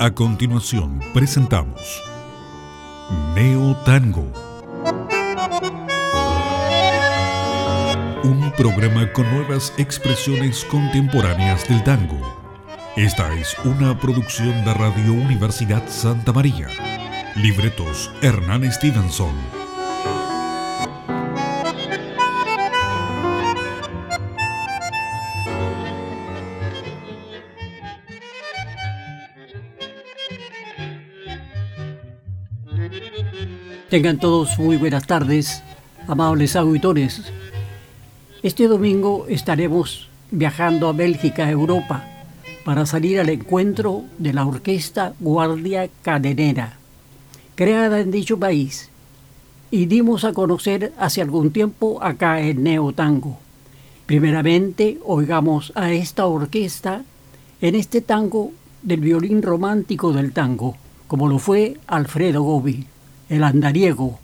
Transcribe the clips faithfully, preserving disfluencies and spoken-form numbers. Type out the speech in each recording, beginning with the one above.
A continuación presentamos Neo Tango, un programa con nuevas expresiones contemporáneas del tango. Esta es una producción de Radio Universidad Santa María. Libretos Hernán Stevenson. Tengan todos muy buenas tardes, amables auditores. Este domingo estaremos viajando a Bélgica, Europa, para salir al encuentro de la orquesta Guardia Cadenera, creada en dicho país, y dimos a conocer hace algún tiempo acá en Neo Tango. Primeramente, oigamos a esta orquesta en este tango del violín romántico del tango, como lo fue Alfredo Gobi, el andariego.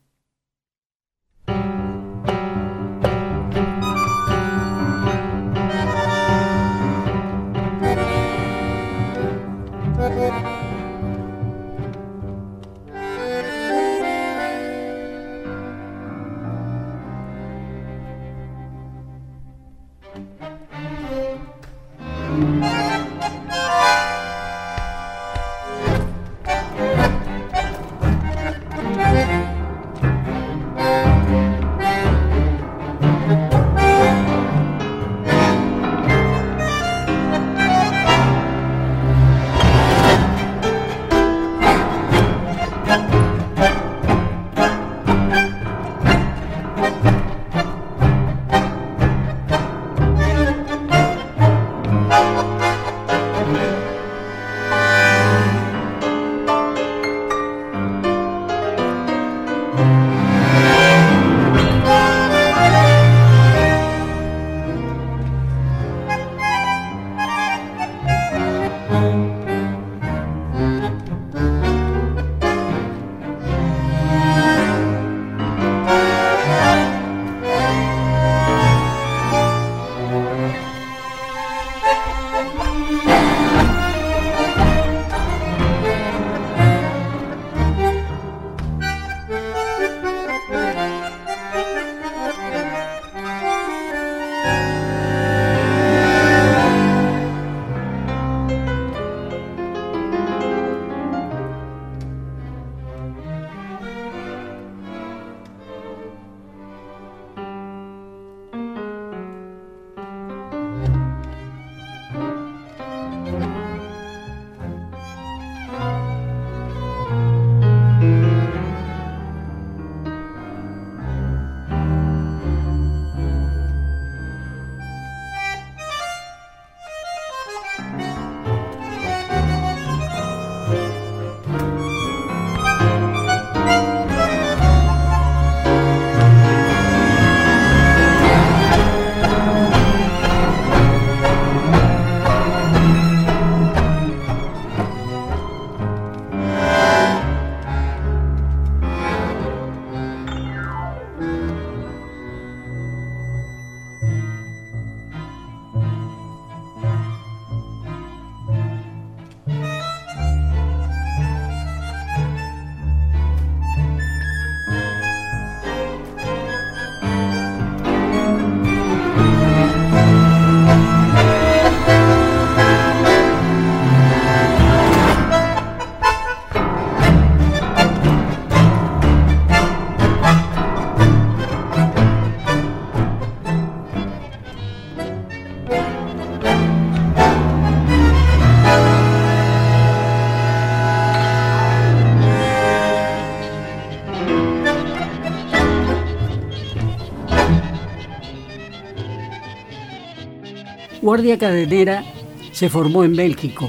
Guardia Cadenera se formó en Bélgica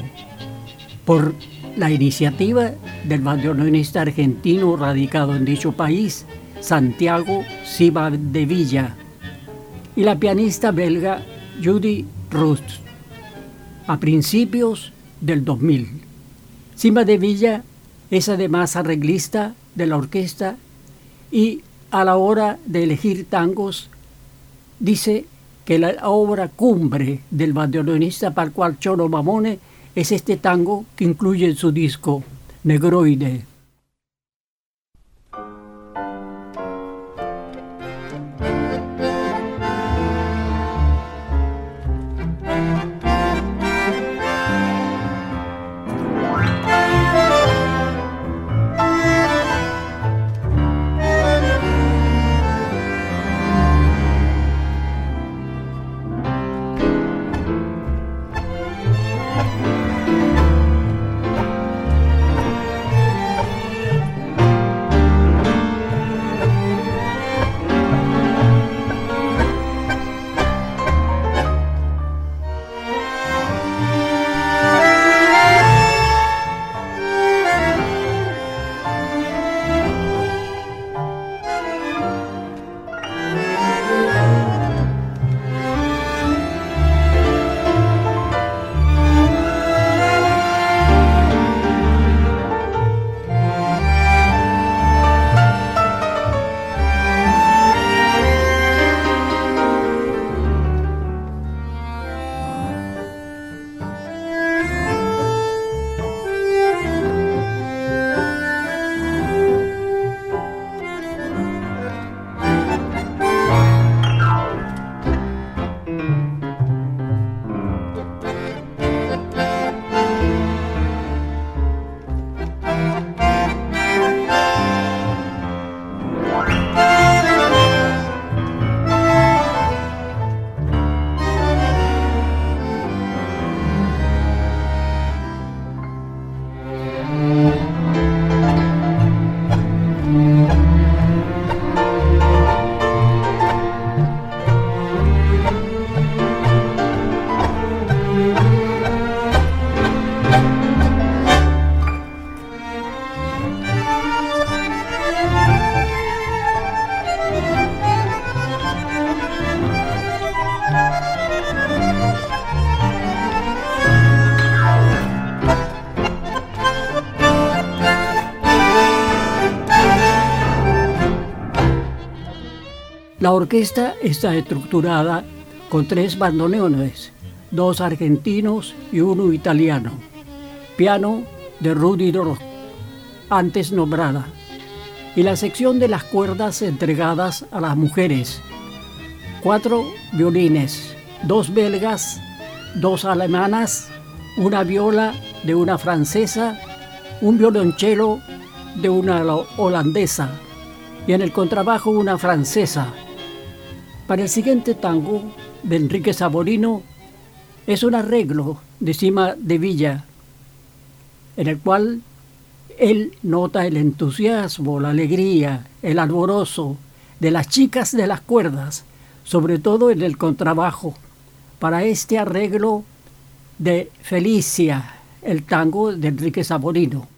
por la iniciativa del bandoneonista argentino radicado en dicho país, Santiago Cimadevilla, y la pianista belga Judy Rust, a principios del dos mil. Cimadevilla es además arreglista de la orquesta y a la hora de elegir tangos dice que la obra cumbre del bandoneonista Pascual Cholo Mamone es este tango que incluye en su disco Negroide. La orquesta está estructurada con tres bandoneones, dos argentinos y uno italiano. Piano de Rudy Roth, antes nombrada. Y la sección de las cuerdas entregadas a las mujeres. Cuatro violines, dos belgas, dos alemanas, una viola de una francesa, un violonchelo de una holandesa y en el contrabajo una francesa. Para el siguiente tango de Enrique Saborino es un arreglo de Cima de Villa, en el cual él nota el entusiasmo, la alegría, el alborozo de las chicas de las cuerdas, sobre todo en el contrabajo, para este arreglo de Felicia, el tango de Enrique Saborino.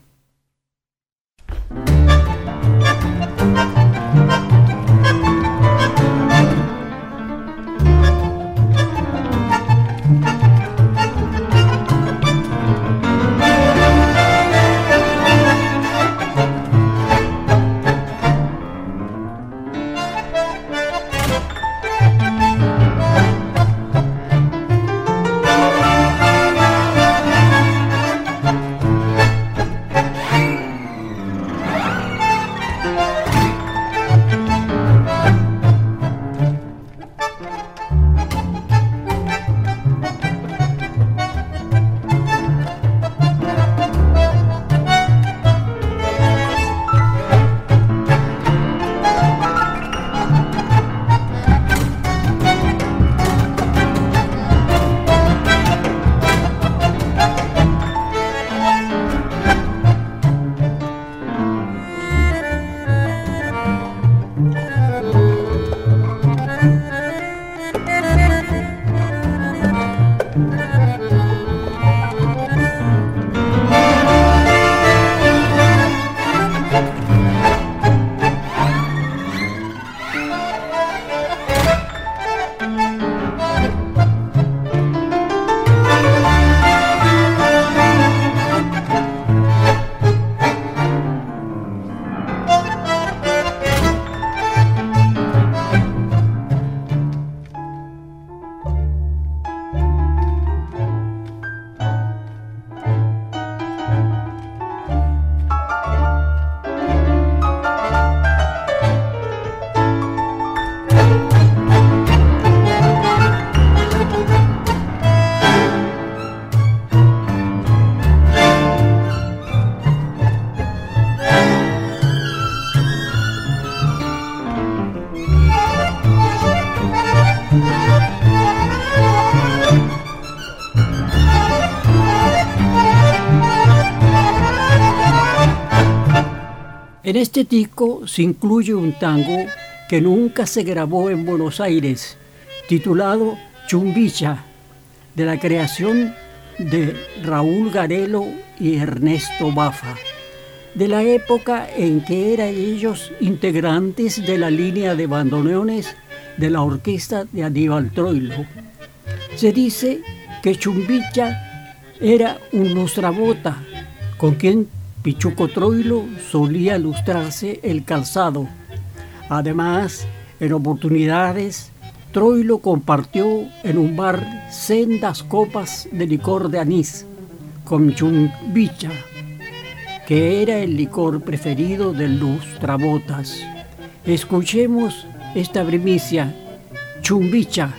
En este disco se incluye un tango que nunca se grabó en Buenos Aires, titulado Chumbicha, de la creación de Raúl Garelo y Ernesto Bafa, de la época en que eran ellos integrantes de la línea de bandoneones de la orquesta de Aníbal Troilo. Se dice que Chumbicha era un lustrabota con quien Pichuco Troilo solía lustrarse el calzado. Además, en oportunidades, Troilo compartió en un bar sendas copas de licor de anís con Chumbicha, que era el licor preferido del lustrabotas. Escuchemos esta primicia, Chumbicha.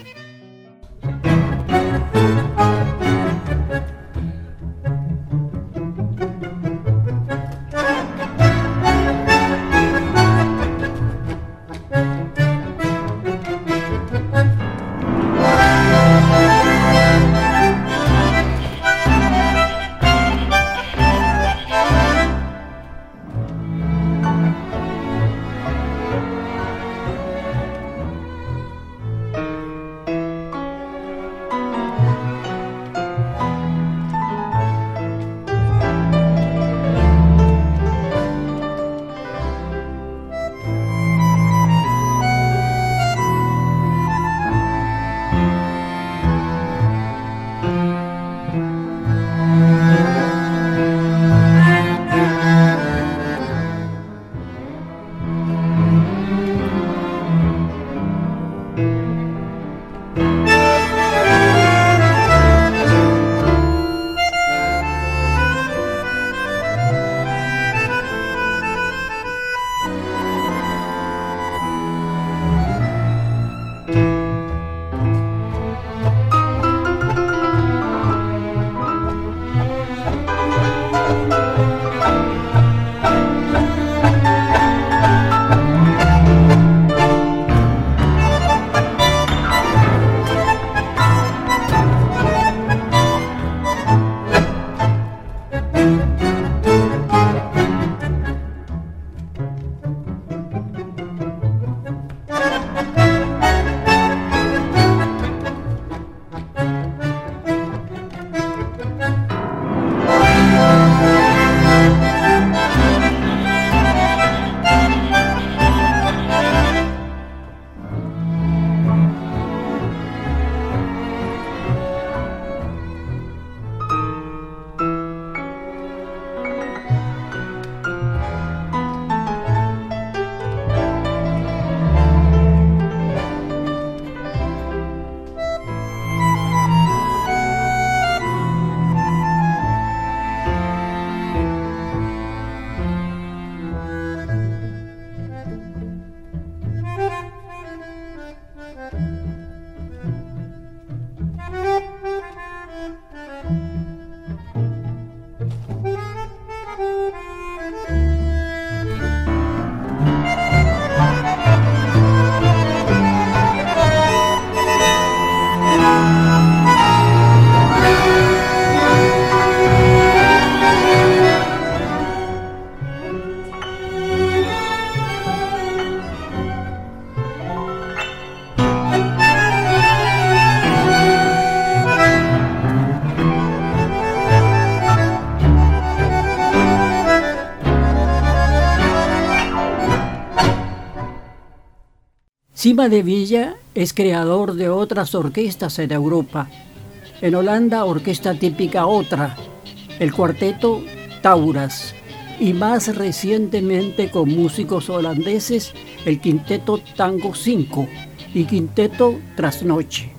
Cima de Villa es creador de otras orquestas en Europa. En Holanda, orquesta típica Otra, el cuarteto Tauras y más recientemente con músicos holandeses el quinteto Tango cinco y quinteto Trasnoche.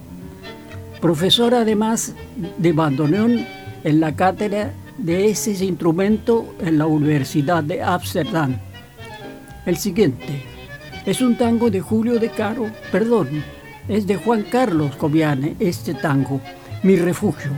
Profesor además de bandoneón en la cátedra de ese instrumento en la Universidad de Ámsterdam. El siguiente es un tango de Julio De Caro, perdón, es de Juan Carlos Cobiane, este tango, Mi Refugio.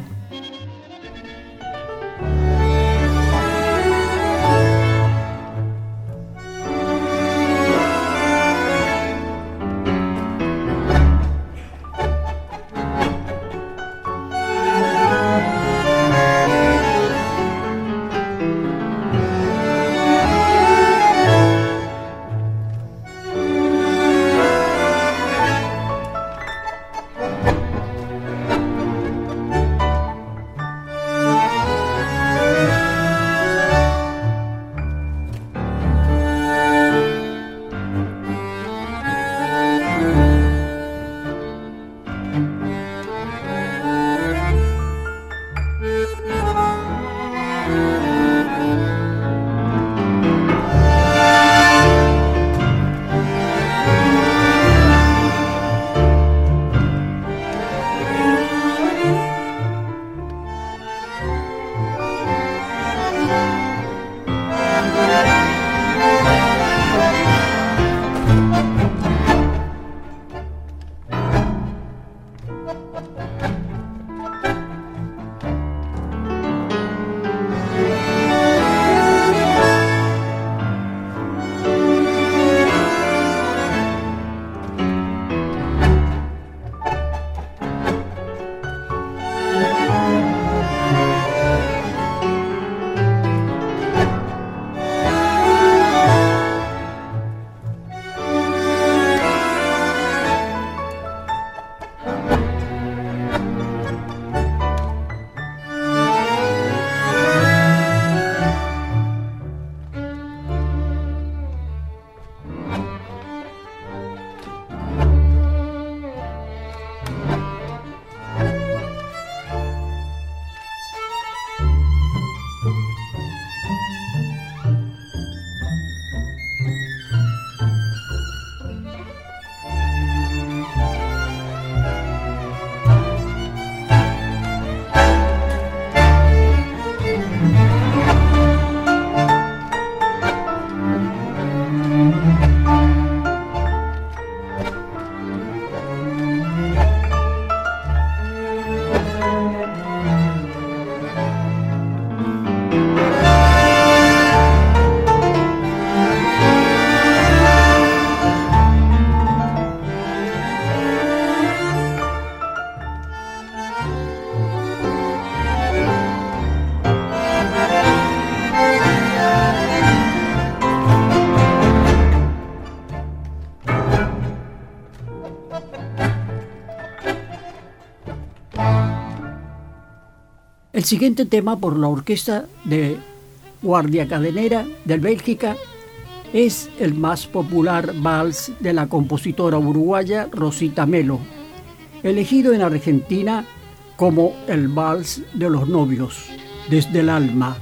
El siguiente tema por la orquesta de Guardia Cadenera de Bélgica es el más popular vals de la compositora uruguaya Rosita Melo, elegido en Argentina como el vals de los novios, Desde el alma.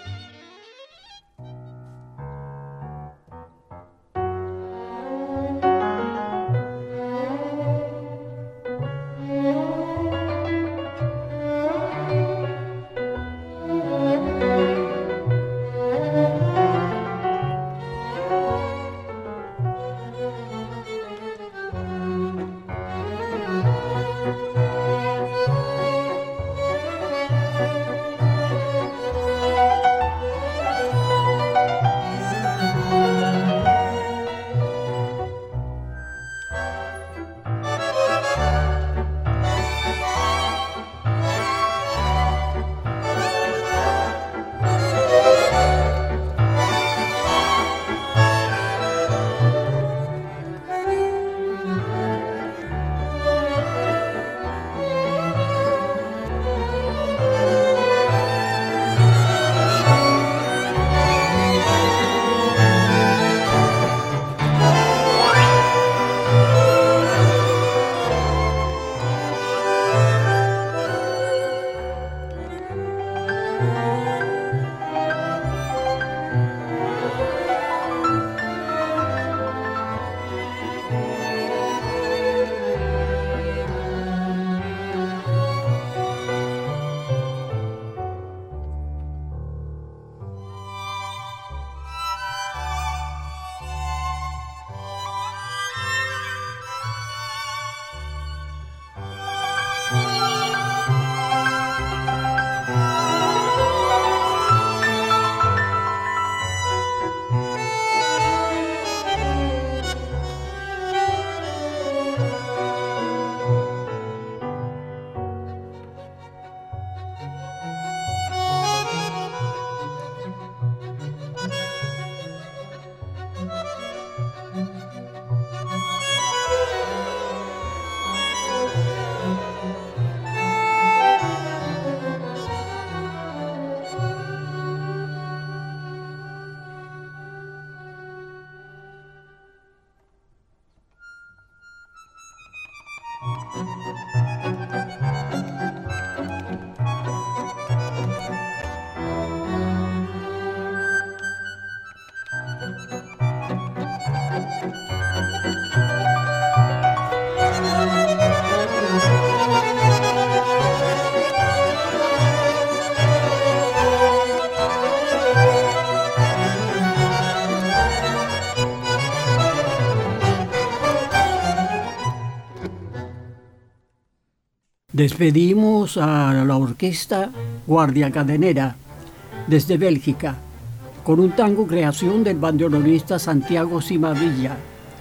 Despedimos a la orquesta Guardia Cadenera desde Bélgica con un tango creación del bandoneonista Santiago Cimavilla,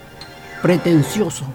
Pretencioso.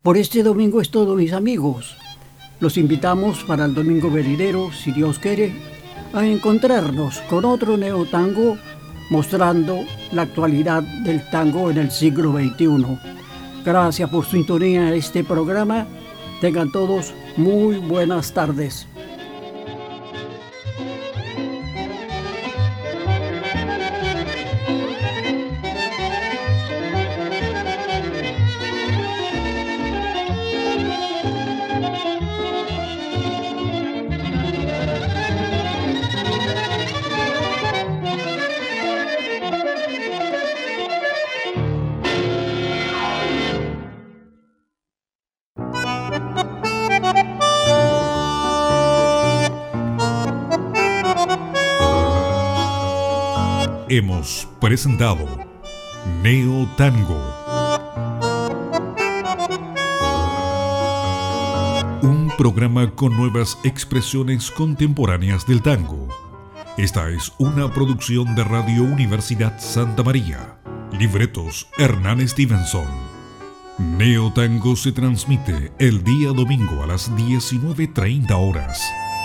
Por este domingo es todo, mis amigos. Los invitamos para el domingo venidero, si Dios quiere, a encontrarnos con otro neotango mostrando la actualidad del tango en el siglo veintiuno. Gracias por su sintonía a este programa. Tengan todos muy buenas tardes. Hemos presentado Neo Tango, un programa con nuevas expresiones contemporáneas del tango. Esta es una producción de Radio Universidad Santa María. Libretos Hernán Stevenson. Neo Tango se transmite el día domingo a las diecinueve treinta horas.